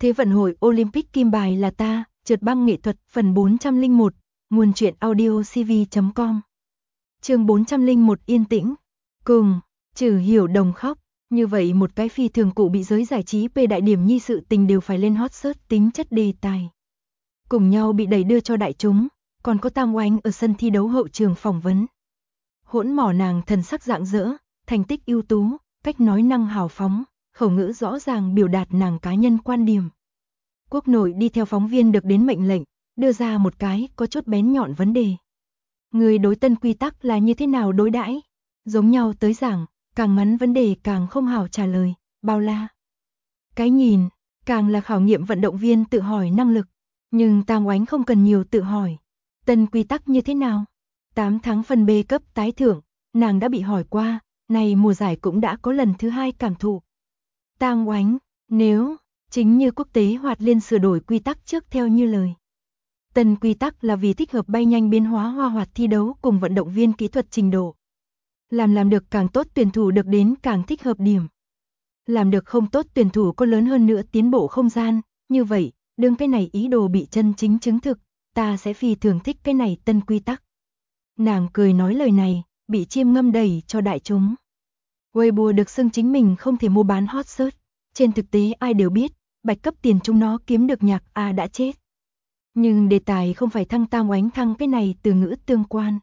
Thế vận hội Olympic kim bài là ta, trượt băng nghệ thuật phần 401, nguồn truyện audio cv.com. Chương 401 yên tĩnh. Cùng, Trừ Hiểu Đồng khóc, như vậy một cái phi thường cụ bị giới giải trí về đại điểm nhi sự tình đều phải lên hot search tính chất đề tài. Cùng nhau bị đẩy đưa cho đại chúng, còn có Tam Oánh ở sân thi đấu hậu trường phỏng vấn. Hỗn mỏ nàng thần sắc rạng rỡ, thành tích ưu tú, cách nói năng hào phóng, khẩu ngữ rõ ràng biểu đạt nàng cá nhân quan điểm. Quốc nội đi theo phóng viên được đến mệnh lệnh, đưa ra một cái có chút bén nhọn vấn đề. Người đối tân quy tắc là như thế nào đối đãi? Giống nhau tới giảng, càng ngắn vấn đề càng không hào trả lời, bao la. Cái nhìn, càng là khảo nghiệm vận động viên tự hỏi năng lực. Nhưng Tam Oánh không cần nhiều tự hỏi. Tân quy tắc như thế nào? 8 tháng phân B cấp tái thưởng, nàng đã bị hỏi qua, này mùa giải cũng đã có lần thứ 2 cảm thụ. Tam Oánh, nếu chính như quốc tế hoạt liên sửa đổi quy tắc trước theo như lời. Tân quy tắc là vì thích hợp bay nhanh biến hóa hoa hoạt thi đấu cùng vận động viên kỹ thuật trình độ. Làm được càng tốt tuyển thủ được đến càng thích hợp điểm. Làm được không tốt tuyển thủ có lớn hơn nữa tiến bộ không gian, như vậy, đương cái này ý đồ bị chân chính chứng thực, ta sẽ phi thường thích cái này tân quy tắc. Nàng cười nói lời này, bị chiêm ngâm đẩy cho đại chúng. Weibo được xưng chính mình không thể mua bán hot search, trên thực tế ai đều biết, bạch cấp tiền chúng nó kiếm được nhạc A đã chết. Nhưng đề tài không phải thăng Tam Oánh thăng cái này từ ngữ tương quan,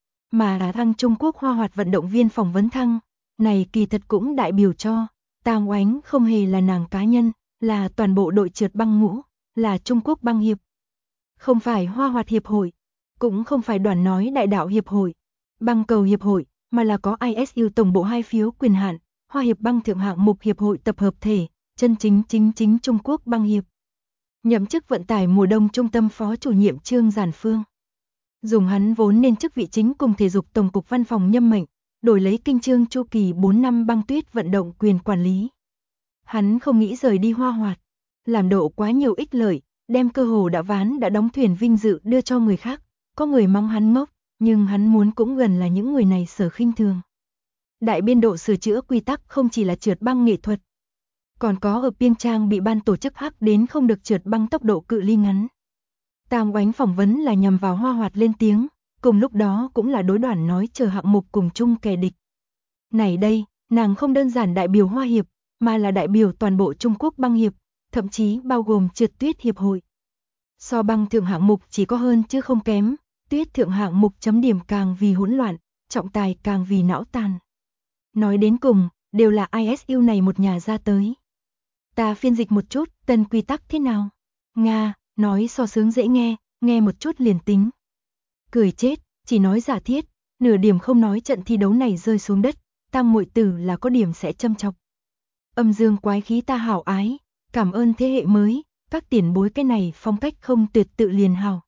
mà là thăng Trung Quốc hoa hoạt vận động viên phỏng vấn thăng, này kỳ thật cũng đại biểu cho, Tam Oánh không hề là nàng cá nhân, là toàn bộ đội trượt băng ngũ, là Trung Quốc băng hiệp. Không phải hoa hoạt hiệp hội, cũng không phải đoàn nói đại đạo hiệp hội, băng cầu hiệp hội, mà là có ISU tổng bộ 2 phiếu quyền hạn, hoa hiệp băng thượng hạng mục hiệp hội tập hợp thể, chân chính Trung Quốc băng hiệp. Nhậm chức vận tải mùa đông trung tâm phó chủ nhiệm Trương Giản Phương. Dùng hắn vốn nên chức vị chính cùng thể dục tổng cục văn phòng nhâm mệnh, đổi lấy kinh trương chu kỳ 4 năm băng tuyết vận động quyền quản lý. Hắn không nghĩ rời đi hoa hoạt, làm độ quá nhiều ích lợi, đem cơ hồ đã ván đã đóng thuyền vinh dự đưa cho người khác, có người mong hắn ngốc, nhưng hắn muốn cũng gần là những người này sở khinh thường. Đại biên độ sửa chữa quy tắc không chỉ là trượt băng nghệ thuật, còn có ở Piêng Trang bị ban tổ chức hắc đến không được trượt băng tốc độ cự ly ngắn. Tam Oánh phỏng vấn là nhằm vào hoa hoạt lên tiếng, cùng lúc đó cũng là đối đoàn nói chờ hạng mục cùng chung kẻ địch. Này đây, nàng không đơn giản đại biểu hoa hiệp, mà là đại biểu toàn bộ Trung Quốc băng hiệp, thậm chí bao gồm trượt tuyết hiệp hội. So băng thượng hạng mục chỉ có hơn chứ không kém, tuyết thượng hạng mục chấm điểm càng vì hỗn loạn, trọng tài càng vì não tàn. Nói đến cùng, đều là ISU này một nhà ra tới. Ta phiên dịch một chút, tân quy tắc thế nào? Nga, nói so sướng dễ nghe một chút liền tính. Cười chết, chỉ nói giả thiết, nửa điểm không nói trận thi đấu này rơi xuống đất, Tam muội tử là có điểm sẽ châm chọc. Âm dương quái khí ta hảo ái, cảm ơn thế hệ mới, các tiền bối cái này phong cách không tuyệt tự liền hảo.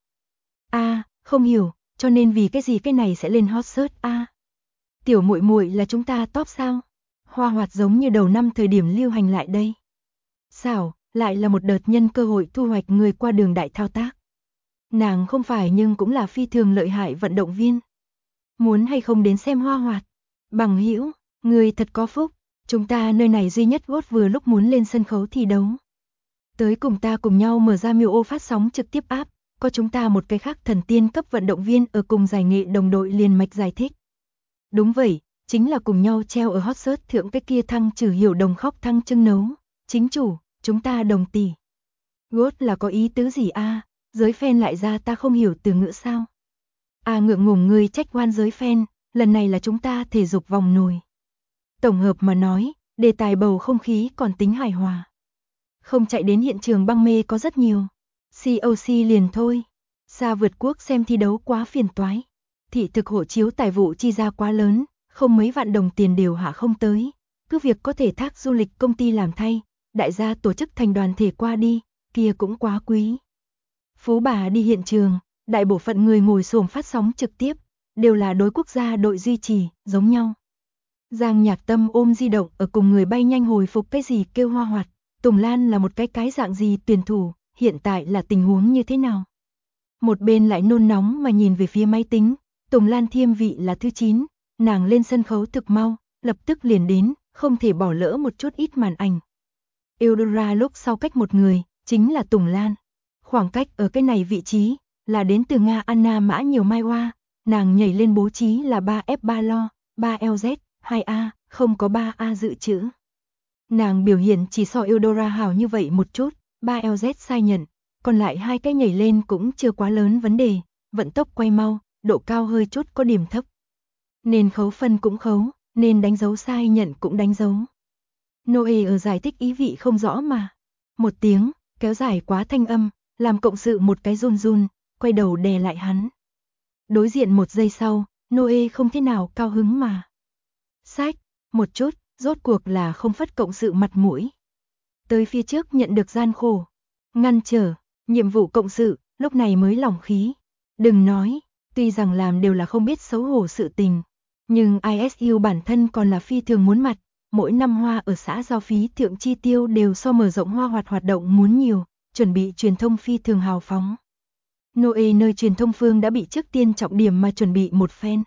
Không hiểu, cho nên vì cái gì cái này sẽ lên hot search Tiểu muội muội là chúng ta top sao? Hoa hoạt giống như đầu năm thời điểm lưu hành lại đây. Xảo, lại là một đợt nhân cơ hội thu hoạch người qua đường đại thao tác. Nàng không phải nhưng cũng là phi thường lợi hại vận động viên. Muốn hay không đến xem hoa hoạt? Bằng hữu, người thật có phúc, chúng ta nơi này duy nhất gót vừa lúc muốn lên sân khấu thi đấu. Tới cùng ta cùng nhau mở ra miêu ô phát sóng trực tiếp áp, có chúng ta một cái khác thần tiên cấp vận động viên ở cùng giải nghệ đồng đội liền mạch giải thích. Đúng vậy, chính là cùng nhau treo ở hot search thượng cái kia thăng Trừ Hiểu Đồng khóc thăng trưng nấu, chính chủ, chúng ta đồng tỷ. Gót là có ý tứ gì giới fan lại ra ta không hiểu từ ngữ sao? Ngượng ngùng người trách oan giới fan, lần này là chúng ta thể dục vòng nồi. Tổng hợp mà nói, đề tài bầu không khí còn tính hài hòa. Không chạy đến hiện trường băng mê có rất nhiều. COC liền thôi. Xa vượt quốc xem thi đấu quá phiền toái. Thị thực hộ chiếu tài vụ chi ra quá lớn, không mấy vạn đồng tiền đều hạ không tới. Cứ việc có thể thác du lịch công ty làm thay, đại gia tổ chức thành đoàn thể qua đi, kia cũng quá quý. Phú bà đi hiện trường, đại bộ phận người ngồi xổm phát sóng trực tiếp, đều là đối quốc gia đội duy trì, giống nhau. Giang Nhạc Tâm ôm di động ở cùng người bay nhanh hồi phục cái gì kêu hoa hoạt, Tùng Lan là một cái dạng gì tuyển thủ, hiện tại là tình huống như thế nào. Một bên lại nôn nóng mà nhìn về phía máy tính, Tùng Lan thiêm vị là thứ 9, nàng lên sân khấu thực mau, lập tức liền đến, không thể bỏ lỡ một chút ít màn ảnh. Eudora lúc sau cách một người, chính là Tùng Lan. Khoảng cách ở cái này vị trí là đến từ Nga Anna Mã Nhiều Mai Hoa, nàng nhảy lên bố trí là 3F3 lo, 3LZ, 2A, không có 3A dự trữ. Nàng biểu hiện chỉ so Eudora hảo như vậy một chút, 3LZ sai nhận, còn lại hai cái nhảy lên cũng chưa quá lớn vấn đề, vận tốc quay mau, độ cao hơi chút có điểm thấp. Nên khấu phân cũng khấu, nên đánh dấu sai nhận cũng đánh dấu. Noe ở giải thích ý vị không rõ mà. Một tiếng, kéo dài quá thanh âm, làm cộng sự một cái run run, quay đầu đè lại hắn. Đối diện một giây sau, Noe không thế nào cao hứng mà. Sách, một chút, rốt cuộc là không phất cộng sự mặt mũi. Tới phía trước nhận được gian khổ, ngăn trở, nhiệm vụ cộng sự, lúc này mới lỏng khí. Đừng nói, tuy rằng làm đều là không biết xấu hổ sự tình, nhưng ISU bản thân còn là phi thường muốn mặt, mỗi năm hoa ở xã giao phí thượng chi tiêu đều so mở rộng hoa hoạt động muốn nhiều, chuẩn bị truyền thông phi thường hào phóng. Noe nơi truyền thông phương đã bị trước tiên trọng điểm mà chuẩn bị một phen.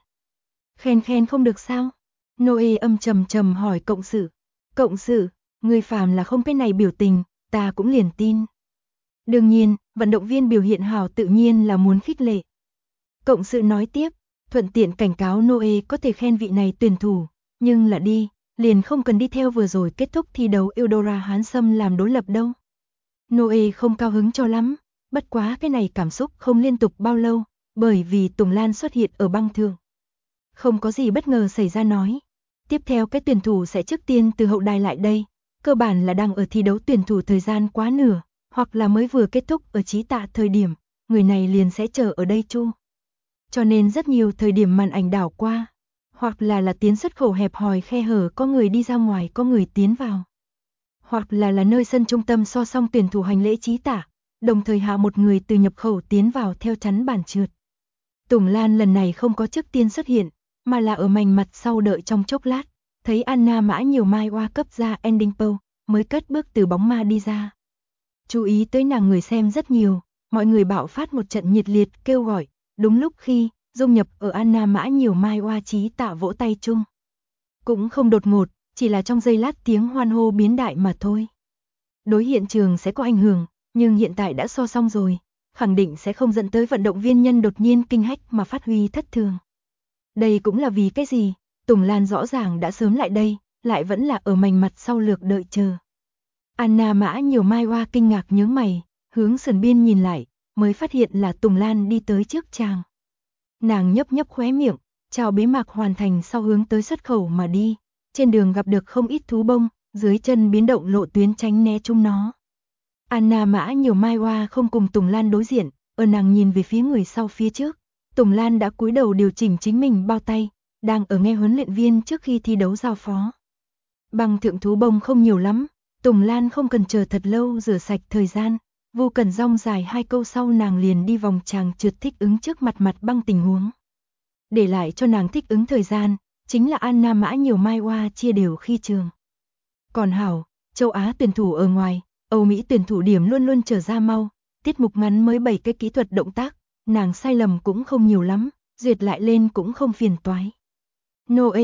Khen không được sao? Noe âm trầm hỏi cộng sự. Cộng sự, người phàm là không cái này biểu tình, ta cũng liền tin. Đương nhiên, vận động viên biểu hiện hảo tự nhiên là muốn khích lệ. Cộng sự nói tiếp, thuận tiện cảnh cáo Noe có thể khen vị này tuyển thủ, nhưng là đi, liền không cần đi theo vừa rồi kết thúc thi đấu Eudora Hán Sâm làm đối lập đâu. Noe không cao hứng cho lắm, bất quá cái này cảm xúc không liên tục bao lâu, bởi vì Tùng Lan xuất hiện ở băng thượng. Không có gì bất ngờ xảy ra nói. Tiếp theo cái tuyển thủ sẽ trước tiên từ hậu đài lại đây, cơ bản là đang ở thi đấu tuyển thủ thời gian quá nửa, hoặc là mới vừa kết thúc ở chí tạ thời điểm, người này liền sẽ chờ ở đây chu. Cho nên rất nhiều thời điểm màn ảnh đảo qua, hoặc là tiến xuất khẩu hẹp hòi khe hở có người đi ra ngoài có người tiến vào. Hoặc là nơi sân trung tâm so song tuyển thủ hành lễ chí tạ, đồng thời hạ một người từ nhập khẩu tiến vào theo chắn bàn trượt. Tùng Lan lần này không có trước tiên xuất hiện, mà là ở mảnh mặt sau đợi trong chốc lát, thấy Anna Mã Nhiều Mai Hoa cấp ra ending pose, mới cất bước từ bóng ma đi ra. Chú ý tới nàng người xem rất nhiều, mọi người bạo phát một trận nhiệt liệt kêu gọi, đúng lúc khi dung nhập ở Anna Mã Nhiều Mai Hoa chí tạ vỗ tay chung. Cũng không đột ngột, chỉ là trong giây lát tiếng hoan hô biến đại mà thôi. Đối hiện trường sẽ có ảnh hưởng, nhưng hiện tại đã so xong rồi, khẳng định sẽ không dẫn tới vận động viên nhân đột nhiên kinh hách mà phát huy thất thường. Đây cũng là vì cái gì, Tùng Lan rõ ràng đã sớm lại đây, lại vẫn là ở mảnh mặt sau lược đợi chờ. Anna Mã Nhiều Mai Hoa kinh ngạc nhướng mày, hướng sườn biên nhìn lại, mới phát hiện là Tùng Lan đi tới trước chàng. Nàng nhấp khóe miệng, chào bế mạc hoàn thành sau hướng tới xuất khẩu mà đi, trên đường gặp được không ít thú bông, dưới chân biến động lộ tuyến tránh né chúng nó. Anna Mã Nhiều Mai Hoa không cùng Tùng Lan đối diện, ở nàng nhìn về phía người sau phía trước. Tùng Lan đã cúi đầu điều chỉnh chính mình bao tay, đang ở nghe huấn luyện viên trước khi thi đấu giao phó. Bằng thượng thú bông không nhiều lắm, Tùng Lan không cần chờ thật lâu rửa sạch thời gian, vô cần rong dài 2 câu sau nàng liền đi vòng tràng trượt thích ứng trước mặt băng tình huống. Để lại cho nàng thích ứng thời gian, chính là Anna Mã Nhiều Mai Hoa chia đều khi trường. Còn hảo, châu Á tuyển thủ ở ngoài, Âu Mỹ tuyển thủ điểm luôn luôn trở ra mau, tiết mục ngắn mới 7 cái kỹ thuật động tác, nàng sai lầm cũng không nhiều lắm, duyệt lại lên cũng không phiền toái. Noe,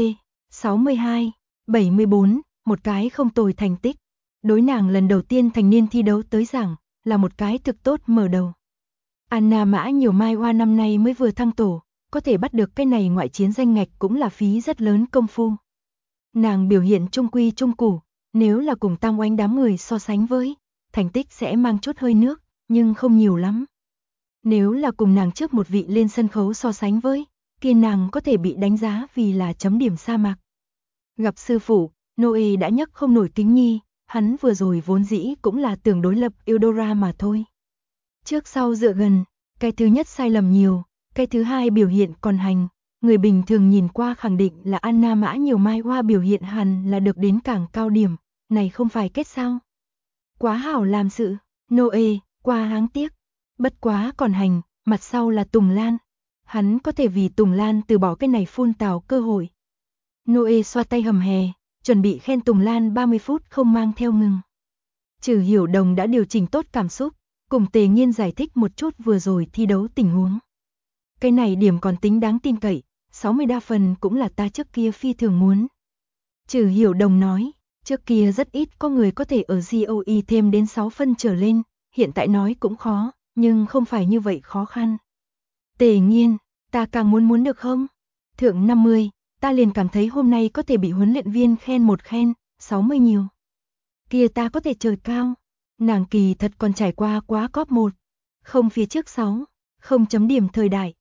62, 74, một cái không tồi thành tích. Đối nàng lần đầu tiên thành niên thi đấu tới giảng, là một cái thực tốt mở đầu. Anna Mã Nhiều Mai Hoa năm nay mới vừa thăng tổ, có thể bắt được cái này ngoại chiến danh ngạch cũng là phí rất lớn công phu. Nàng biểu hiện trung quy trung củ, nếu là cùng Tam Oanh đám người so sánh với, thành tích sẽ mang chút hơi nước, nhưng không nhiều lắm. Nếu là cùng nàng trước một vị lên sân khấu so sánh với, kia nàng có thể bị đánh giá vì là chấm điểm sa mạc. Gặp sư phụ, Noe đã nhấc không nổi kính nhi, hắn vừa rồi vốn dĩ cũng là tưởng đối lập Eudora mà thôi. Trước sau dựa gần, cái thứ nhất sai lầm nhiều, cái thứ hai biểu hiện còn hành, người bình thường nhìn qua khẳng định là Anna Mã Nhiều Mai Hoa biểu hiện hẳn là được đến càng cao điểm, này không phải kết sao. Quá hảo làm sự, Noe, qua háng tiếc, bất quá còn hành, mặt sau là Tùng Lan. Hắn có thể vì Tùng Lan từ bỏ cái này phun tào cơ hội. Noe xoa tay hầm hè, chuẩn bị khen Tùng Lan 30 phút không mang theo ngừng. Trừ Hiểu Đồng đã điều chỉnh tốt cảm xúc, cùng Tề Nghiên giải thích một chút vừa rồi thi đấu tình huống. Cái này điểm còn tính đáng tin cậy, 60 đa phần cũng là ta trước kia phi thường muốn. Trừ Hiểu Đồng nói, trước kia rất ít có người có thể ở GOE thêm đến 6 phân trở lên, hiện tại nói cũng khó, nhưng không phải như vậy khó khăn. Tề Nghiên, ta càng muốn được không? Thượng 50, ta liền cảm thấy hôm nay có thể bị huấn luyện viên khen một khen, 60 nhiều. Kia ta có thể trời cao. Nàng kỳ thật còn trải qua quá cóp 1, không phía trước 6, không chấm điểm thời đại.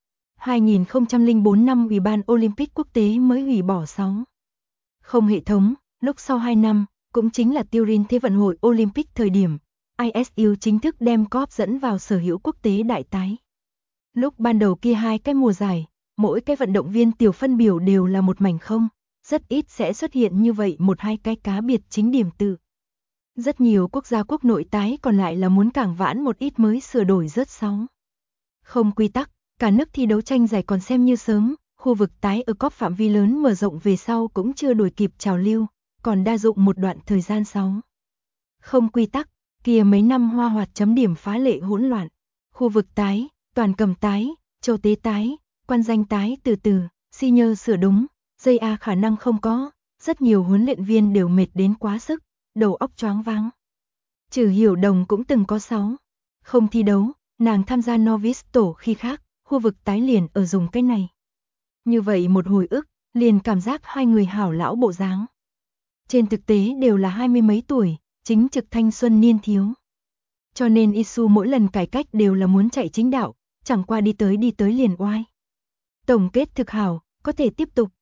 2004 năm Ủy ban Olympic quốc tế mới hủy bỏ 6. Không hệ thống, lúc sau 2 năm, cũng chính là Turin Thế vận hội Olympic thời điểm, ISU chính thức đem cóp dẫn vào sở hữu quốc tế đại tái. Lúc ban đầu kia 2 cái mùa giải, mỗi cái vận động viên tiểu phân biểu đều là một mảnh không, rất ít sẽ xuất hiện như vậy 1-2 cái cá biệt chính điểm tự. Rất nhiều quốc gia quốc nội tái còn lại là muốn càng vãn một ít mới sửa đổi rớt 6. Không quy tắc, cả nước thi đấu tranh giải còn xem như sớm, khu vực tái ở cóp phạm vi lớn mở rộng về sau cũng chưa đuổi kịp trào lưu, còn đa dụng một đoạn thời gian 6. Không quy tắc, kia mấy năm hoa hoạt chấm điểm phá lệ hỗn loạn, khu vực tái, toàn cầm tái, châu tế tái, quan danh tái từ từ, senior sửa đúng, dây A khả năng không có, rất nhiều huấn luyện viên đều mệt đến quá sức, đầu óc choáng váng. Trừ Hiểu Đồng cũng từng có 6. Không thi đấu, nàng tham gia novice tổ khi khác, khu vực tái liền ở dùng cái này. Như vậy một hồi ức, liền cảm giác hai người hảo lão bộ dáng. Trên thực tế đều là 20 mấy tuổi, chính trực thanh xuân niên thiếu. Cho nên Isu mỗi lần cải cách đều là muốn chạy chính đạo, chẳng qua đi tới liền oai. Tổng kết thực hảo, có thể tiếp tục.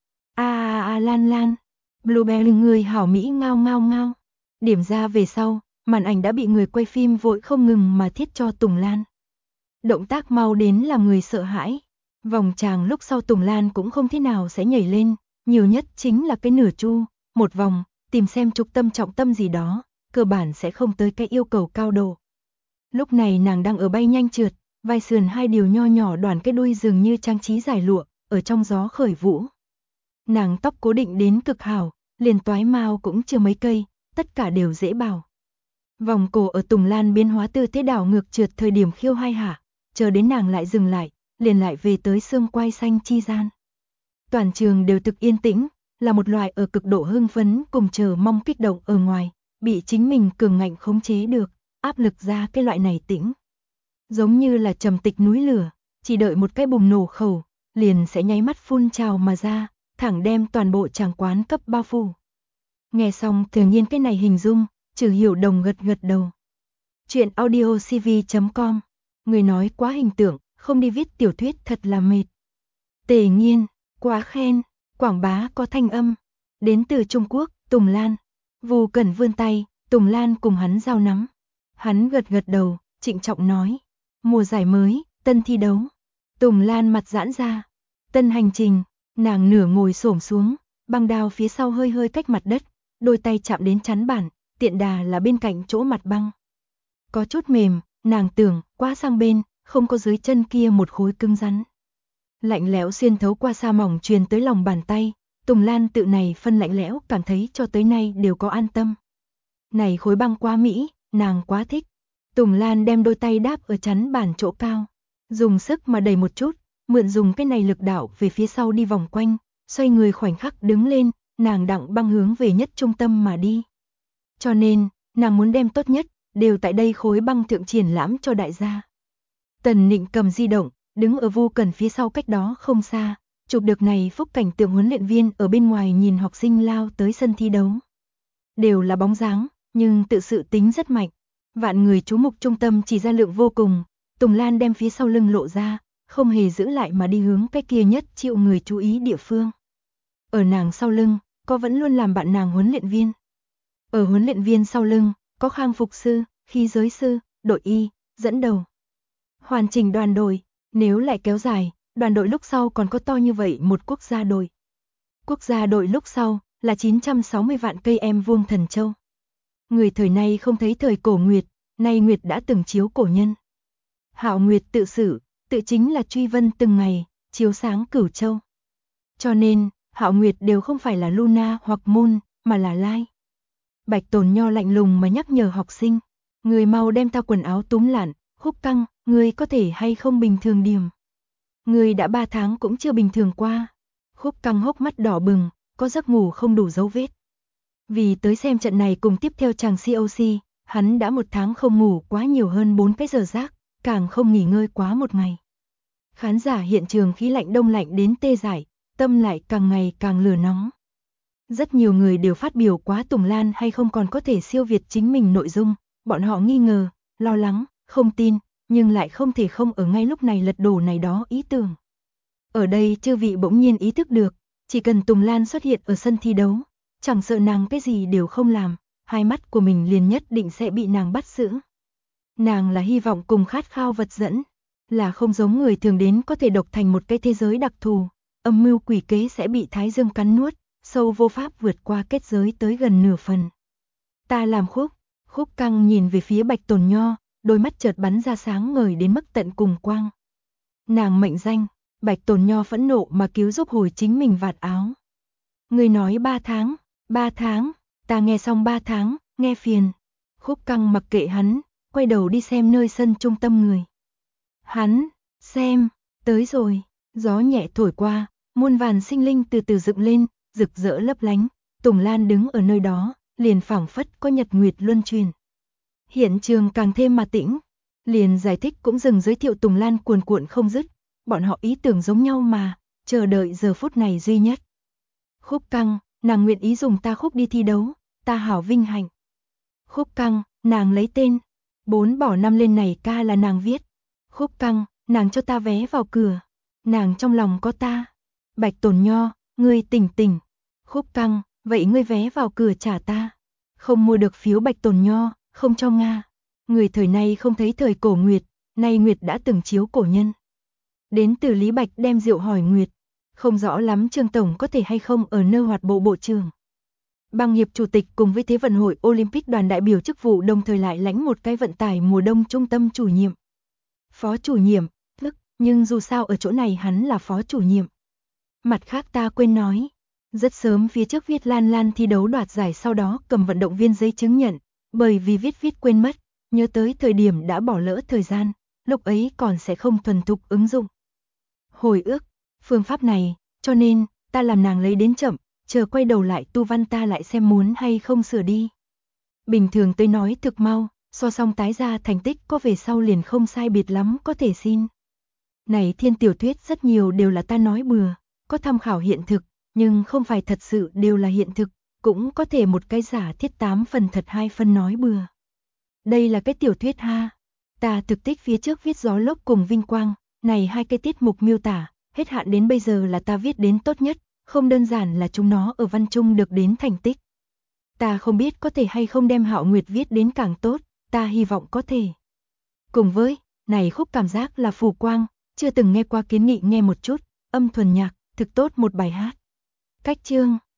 Lan. Blueberry người hảo Mỹ ngao. Điểm ra về sau, màn ảnh đã bị người quay phim vội không ngừng mà thiết cho Tùng Lan. Động tác mau đến làm người sợ hãi. Vòng tràng lúc sau Tùng Lan cũng không thế nào sẽ nhảy lên, nhiều nhất chính là cái nửa chu, một vòng, tìm xem trục tâm trọng tâm gì đó, cơ bản sẽ không tới cái yêu cầu cao độ. Lúc này nàng đang ở bay nhanh trượt, vai sườn hai điều nho nhỏ đoàn cái đuôi dường như trang trí giải lụa, ở trong gió khởi vũ. Nàng tóc cố định đến cực hảo, liền toái mao cũng chưa mấy cây, tất cả đều dễ bảo. Vòng cổ ở Tùng Lan biến hóa tư thế đảo ngược trượt thời điểm khiêu hai hạ, chờ đến nàng lại dừng lại, liền lại về tới xương quai xanh chi gian. Toàn trường đều thực yên tĩnh, là một loại ở cực độ hưng phấn cùng chờ mong kích động ở ngoài, bị chính mình cường ngạnh khống chế được, áp lực ra cái loại này tĩnh. Giống như là trầm tịch núi lửa, chỉ đợi một cái bùng nổ khẩu, liền sẽ nháy mắt phun trào mà ra, thẳng đem toàn bộ tràng quán cấp bao phủ. Nghe xong Thường Nhiên cái này hình dung, Trừ Hiểu Đồng gật đầu. Chuyện audiocv.com, người nói quá hình tượng, không đi viết tiểu thuyết thật là mệt. Tề Nghiên, quá khen, quảng bá có thanh âm. Đến từ Trung Quốc, Tùng Lan. Vu Cẩn vươn tay, Tùng Lan cùng hắn giao nắm. Hắn gật đầu, trịnh trọng nói. Mùa giải mới, tân thi đấu. Tùng Lan mặt giãn ra. Tân hành trình, nàng nửa ngồi xổm xuống, băng đao phía sau hơi cách mặt đất, đôi tay chạm đến chắn bản, tiện đà là bên cạnh chỗ mặt băng. Có chút mềm, nàng tưởng, qua sang bên, không có dưới chân kia một khối cứng rắn. Lạnh lẽo xuyên thấu qua sa mỏng truyền tới lòng bàn tay, Tùng Lan tự này phân lạnh lẽo cảm thấy cho tới nay đều có an tâm. Này khối băng quá mỹ, nàng quá thích. Tùng Lan đem đôi tay đáp ở chắn bản chỗ cao, dùng sức mà đẩy một chút, mượn dùng cái này lực đạo về phía sau đi vòng quanh, xoay người khoảnh khắc đứng lên, nàng đặng băng hướng về nhất trung tâm mà đi. Cho nên, nàng muốn đem tốt nhất, đều tại đây khối băng thượng triển lãm cho đại gia. Tần Nịnh cầm di động, đứng ở Vu Cẩn phía sau cách đó không xa, chụp được này phúc cảnh tượng huấn luyện viên ở bên ngoài nhìn học sinh lao tới sân thi đấu. Đều là bóng dáng, nhưng tự sự tính rất mạnh. Vạn người chú mục trung tâm chỉ ra lượng vô cùng, Tùng Lan đem phía sau lưng lộ ra, không hề giữ lại mà đi hướng cái kia nhất chịu người chú ý địa phương. Ở nàng sau lưng, có vẫn luôn làm bạn nàng huấn luyện viên. Ở huấn luyện viên sau lưng, có khang phục sư, khí giới sư, đội y, dẫn đầu. Hoàn chỉnh đoàn đội, nếu lại kéo dài, đoàn đội lúc sau còn có to như vậy một quốc gia đội. Quốc gia đội lúc sau là 960 vạn cây em vuông thần châu. Người thời nay không thấy thời cổ Nguyệt, nay Nguyệt đã từng chiếu cổ nhân. Hạo Nguyệt tự xử, tự chính là truy vân từng ngày, chiếu sáng cửu châu. Cho nên, Hạo Nguyệt đều không phải là Luna hoặc Moon, mà là Lai. Bạch Tồn Nho lạnh lùng mà nhắc nhở học sinh, người mau đem tao quần áo túm lạn, Húc Căng, người có thể hay không bình thường điểm. Người đã 3 tháng cũng chưa bình thường qua. Húc Căng hốc mắt đỏ bừng, có giấc ngủ không đủ dấu vết. Vì tới xem trận này cùng tiếp theo chàng COC, Hắn đã 1 tháng không ngủ quá nhiều hơn 4 cái giờ giấc, càng không nghỉ ngơi quá 1 ngày. Khán giả hiện trường khí lạnh đông lạnh đến tê dại, tâm lại càng ngày càng lửa nóng. Rất nhiều người đều phát biểu quá Tùng Lan hay không còn có thể siêu việt chính mình nội dung, bọn họ nghi ngờ, lo lắng, không tin, nhưng lại không thể không ở ngay lúc này lật đổ này đó ý tưởng. Ở đây chư vị bỗng nhiên ý thức được, chỉ cần Tùng Lan xuất hiện ở sân thi đấu, chẳng sợ nàng cái gì đều không làm, hai mắt của mình liền nhất định sẽ bị nàng bắt giữ. Nàng là hy vọng cùng khát khao vật dẫn, là không giống người thường đến có thể độc thành một cái thế giới đặc thù, âm mưu quỷ kế sẽ bị Thái Dương cắn nuốt, sâu vô pháp vượt qua kết giới tới gần nửa phần. Ta làm Khúc Căng nhìn về phía Bạch Tồn Nho, đôi mắt chợt bắn ra sáng ngời đến mức tận cùng quang. Nàng mệnh danh, Bạch Tồn Nho phẫn nộ mà cứu giúp hồi chính mình vạt áo. Người nói 3 tháng, ta nghe xong 3 tháng, nghe phiền. Khúc Căng mặc kệ hắn, quay đầu đi xem nơi sân trung tâm người. Hắn, xem, tới rồi, gió nhẹ thổi qua, muôn vàn sinh linh từ từ dựng lên, rực rỡ lấp lánh, Tùng Lan đứng ở nơi đó, liền phảng phất có nhật nguyệt luân chuyển. Hiện trường càng thêm mà tĩnh, liền giải thích cũng dừng giới thiệu Tùng Lan cuồn cuộn không dứt, bọn họ ý tưởng giống nhau mà, chờ đợi giờ phút này duy nhất. Khúc Căng, nàng nguyện ý dùng ta Khúc đi thi đấu, ta hảo vinh hạnh. Khúc Căng, nàng lấy tên, 4 bỏ 5 lên này ca là nàng viết. Khúc Căng, nàng cho ta vé vào cửa, nàng trong lòng có ta. Bạch Tồn Nho, ngươi tỉnh. Khúc Căng, vậy ngươi vé vào cửa trả ta. Không mua được phiếu Bạch Tồn Nho, không cho Nga. Người thời nay không thấy thời cổ Nguyệt, nay Nguyệt đã từng chiếu cổ nhân. Đến từ Lý Bạch đem rượu hỏi Nguyệt, không rõ lắm Trương Tổng có thể hay không ở nơi hoạt bộ bộ trưởng. Bang hiệp chủ tịch cùng với Thế vận hội Olympic đoàn đại biểu chức vụ đồng thời lại lãnh một cái vận tải mùa đông trung tâm chủ nhiệm. Phó chủ nhiệm, nhưng dù sao ở chỗ này hắn là phó chủ nhiệm. Mặt khác ta quên nói, rất sớm phía trước viết Lan thi đấu đoạt giải sau đó cầm vận động viên giấy chứng nhận, bởi vì viết quên mất, nhớ tới thời điểm đã bỏ lỡ thời gian, lúc ấy còn sẽ không thuần thục ứng dụng. Hồi ức, phương pháp này, cho nên, ta làm nàng lấy đến chậm, chờ quay đầu lại tu văn ta lại xem muốn hay không sửa đi. Bình thường tôi nói thực mau, so xong tái ra thành tích có về sau liền không sai biệt lắm có thể xin. Này thiên tiểu thuyết rất nhiều đều là ta nói bừa, có tham khảo hiện thực, nhưng không phải thật sự đều là hiện thực, cũng có thể một cái giả thiết 8 phần thật 2 phần nói bừa. Đây là cái tiểu thuyết ha, ta thực tích phía trước viết gió lốc cùng vinh quang, này 2 cái tiết mục miêu tả, hết hạn đến bây giờ là ta viết đến tốt nhất, không đơn giản là chúng nó ở văn trung được đến thành tích. Ta không biết có thể hay không đem Hạo Nguyệt viết đến càng tốt, ta hy vọng có thể. Cùng với, này khúc cảm giác là phù quang, chưa từng nghe qua kiến nghị nghe một chút, âm thuần nhạc, thực tốt một bài hát. Cách chương